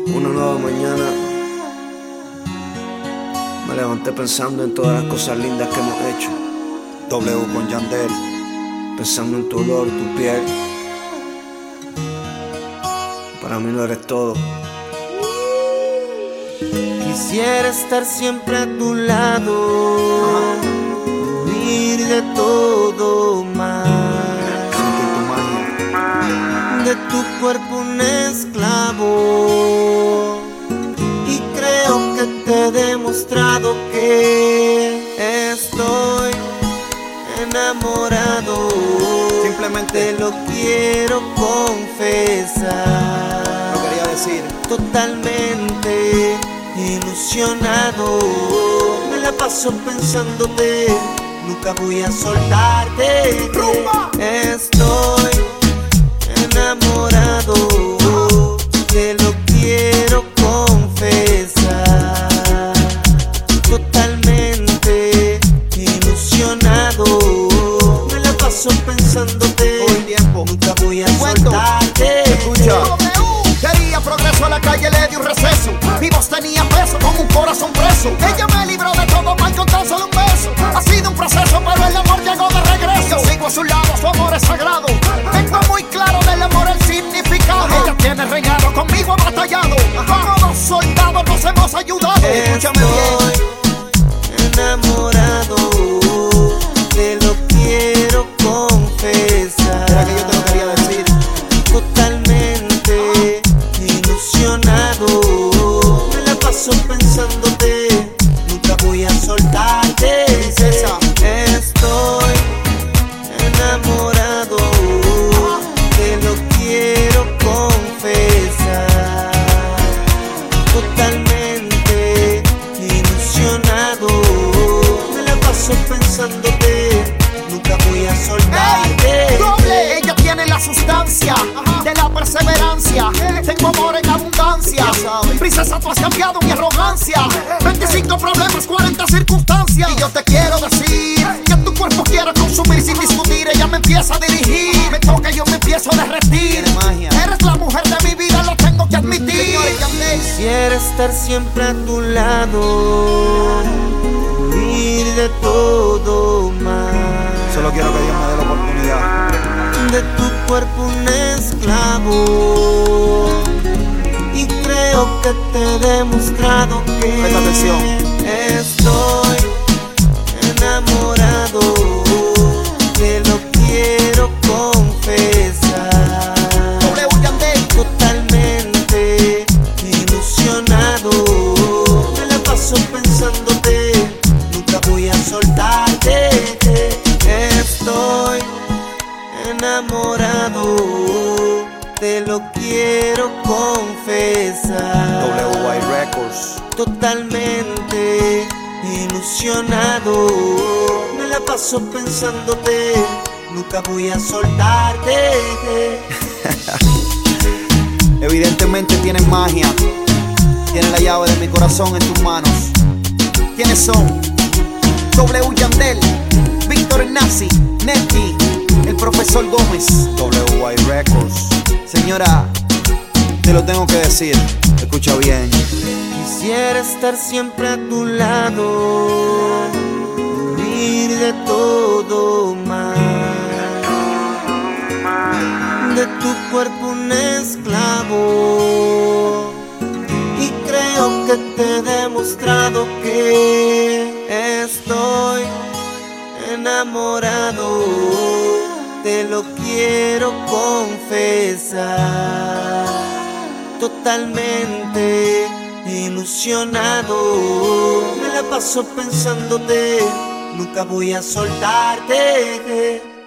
Una nueva mañana me levanté pensando en todas las cosas lindas que hemos hecho. W con Yandel, pensando en tu olor, tu piel. Para mí no eres todo. Quisiera estar siempre a tu lado, huir de todo mal, sentir tu magia, de tu cuerpo un esclavo. Y creo que te he demostrado que estoy enamorado. simplemente Te lo quiero confesar. lo quería decir. Totalmente ilusionado, me la paso pensándote, nunca voy a soltarte. ¡Rumba! Estoy enamorado, te lo quiero confesar. Totalmente ilusionado, me la paso pensándote, Todo el tiempo. nunca voy a Cuento. soltarte. Escucha. Quería progreso, a la calle le di un receso. Mi voz tenía peso, con un corazón preso. Ella me libró de todo mal con tan solo un beso. Ha sido un proceso, pero el amor llegó de regreso. Yo sigo a su lado, su amor es sagrado. Tengo muy claro del amor el significado. Ella tiene reinado, conmigo ha batallado. Como dos soldados nos hemos ayudado. Escúchame bien. Estoy enamorado, te lo quiero confesar. Era que yo te lo quería decir. Totalmente ilusionado, me la paso pensándote, nunca voy a soltarte. Princesa. Estoy enamorado, te lo quiero confesar. Totalmente ilusionado, me la paso pensándote, nunca voy a soltarte. Doble. Ella tiene la sustancia de la perseverancia. Tengo amor en abundancia. Princesa, tú has cambiado mi arrogancia. 25 problemas, 40 circunstancias. Y yo te quiero decir que tu cuerpo quiero consumir sin discutir. Ella me empieza a dirigir, me toca y yo me empiezo a derretir. Tiene magia. Eres la mujer de mi vida, lo tengo que admitir. Quisiera estar siempre a tu lado, huir de todo mal, Solo quiero que Dios me dé la oportunidad. de tu cuerpo un esclavo. Y creo que te he demostrado que Presta atención. estoy enamorado, te lo quiero confesar. W Yandel. Totalmente ilusionado, me la paso pensándote, nunca voy a soltarte. Estoy enamorado, te lo quiero confesar. WY Records. Totalmente ilusionado, me la paso pensándote, nunca voy a soltarte. Evidentemente tienes magia. Tienes la llave de mi corazón en tus manos. ¿Quiénes son? W Yandel, Víctor Nazi, Neki, el profesor Gómez. WY Records. Señora, te lo tengo que decir. Escucha bien. Quisiera estar siempre a tu lado, huir de todo mal, de tu cuerpo un esclavo. Y creo que te he demostrado que estoy enamorado, te lo quiero confesar. Totalmente ilusionado, me la paso pensándote, nunca voy a soltarte.